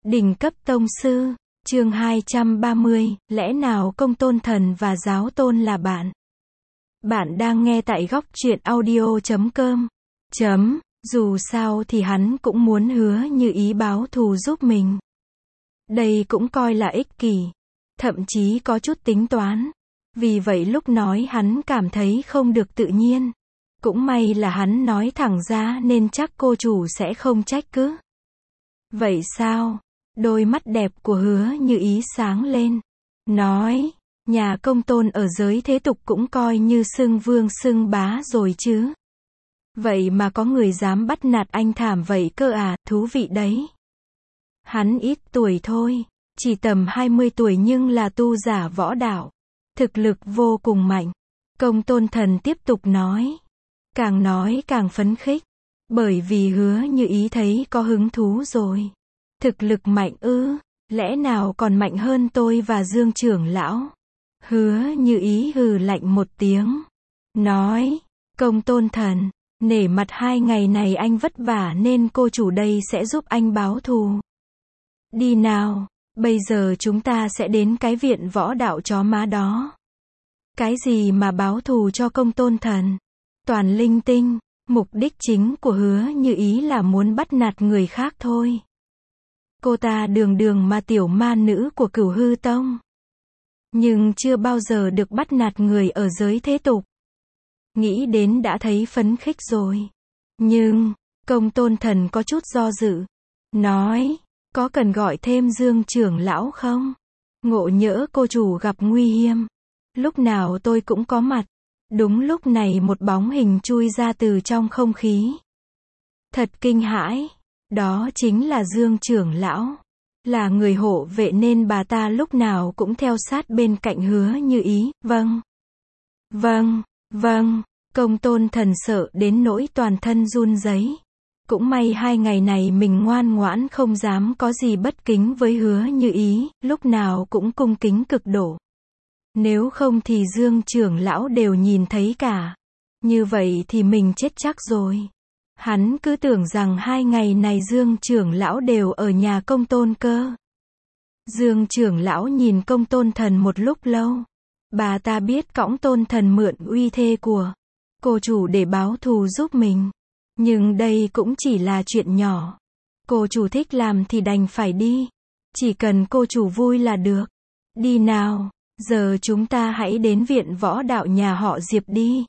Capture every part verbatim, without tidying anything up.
Đỉnh cấp tông sư, chương hai trăm ba mươi, lẽ nào công tôn thần và giáo tôn là bạn? Bạn đang nghe tại góc truyện audio chấm com. Chấm, dù sao thì hắn cũng muốn Hứa Như Ý báo thù giúp mình. Đây cũng coi là ích kỷ, thậm chí có chút tính toán. Vì vậy lúc nói hắn cảm thấy không được tự nhiên. Cũng may là hắn nói thẳng ra nên chắc cô chủ sẽ không trách cứ. Vậy sao? Đôi mắt đẹp của Hứa Như Ý sáng lên. Nói, nhà công tôn ở giới thế tục cũng coi như xưng vương xưng bá rồi chứ. Vậy mà có người dám bắt nạt anh thảm vậy cơ à, thú vị đấy. Hắn ít tuổi thôi, chỉ tầm hai mươi tuổi nhưng là tu giả võ đạo. Thực lực vô cùng mạnh. Công tôn thần tiếp tục nói. Càng nói càng phấn khích. Bởi vì Hứa Như Ý thấy có hứng thú rồi. Thực lực mạnh ư, lẽ nào còn mạnh hơn tôi và Dương trưởng lão? Hứa Như Ý hừ lạnh một tiếng. Nói, công tôn thần, nể mặt hai ngày này anh vất vả nên cô chủ đây sẽ giúp anh báo thù. Đi nào, bây giờ chúng ta sẽ đến cái viện võ đạo chó má đó. Cái gì mà báo thù cho công tôn thần? Toàn linh tinh, mục đích chính của Hứa Như Ý là muốn bắt nạt người khác thôi. Cô ta đường đường mà tiểu ma nữ của Cửu Hư Tông. Nhưng chưa bao giờ được bắt nạt người ở giới thế tục. Nghĩ đến đã thấy phấn khích rồi. Nhưng, công tôn thần có chút do dự. Nói, có cần gọi thêm Dương trưởng lão không? Ngộ nhỡ cô chủ gặp nguy hiểm. Lúc nào tôi cũng có mặt. Đúng lúc này một bóng hình chui ra từ trong không khí. Thật kinh hãi. Đó chính là Dương trưởng lão. Là người hộ vệ nên bà ta lúc nào cũng theo sát bên cạnh Hứa Như Ý. Vâng. Vâng, vâng. Công tôn thần sợ đến nỗi toàn thân run rẩy. Cũng may hai ngày này mình ngoan ngoãn không dám có gì bất kính với Hứa Như Ý, lúc nào cũng cung kính cực độ. Nếu không thì Dương trưởng lão đều nhìn thấy cả. Như vậy thì mình chết chắc rồi. Hắn cứ tưởng rằng hai ngày này Dương trưởng lão đều ở nhà công tôn cơ. Dương trưởng lão nhìn công tôn thần một lúc lâu. Bà ta biết cõng tôn thần mượn uy thê của cô chủ để báo thù giúp mình. Nhưng đây cũng chỉ là chuyện nhỏ. Cô chủ thích làm thì đành phải đi. Chỉ cần cô chủ vui là được. Đi nào, giờ chúng ta hãy đến viện võ đạo nhà họ Diệp đi.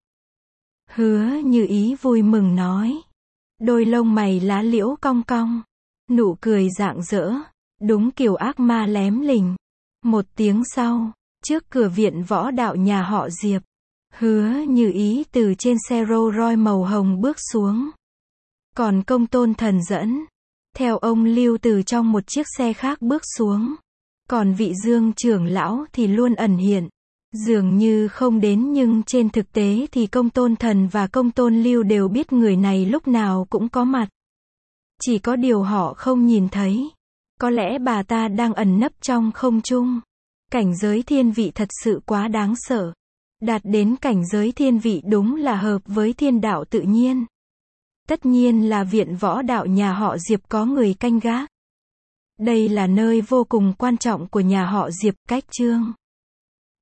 Hứa Như Ý vui mừng nói. Đôi lông mày lá liễu cong cong. Nụ cười rạng rỡ. Đúng kiểu ác ma lém lỉnh. Một tiếng sau, trước cửa viện võ đạo nhà họ Diệp, Hứa Như Ý từ trên xe Rolls Royce màu hồng bước xuống. Còn công tôn thần dẫn theo ông Lưu từ trong một chiếc xe khác bước xuống. Còn vị Dương trưởng lão thì luôn ẩn hiện. Dường như không đến nhưng trên thực tế thì công tôn thần và công tôn Lưu đều biết người này lúc nào cũng có mặt. Chỉ có điều họ không nhìn thấy. Có lẽ bà ta đang ẩn nấp trong không trung. Cảnh giới thiên vị thật sự quá đáng sợ. Đạt đến cảnh giới thiên vị đúng là hợp với thiên đạo tự nhiên. Tất nhiên là viện võ đạo nhà họ Diệp có người canh gác. Đây là nơi vô cùng quan trọng của nhà họ Diệp, cách chương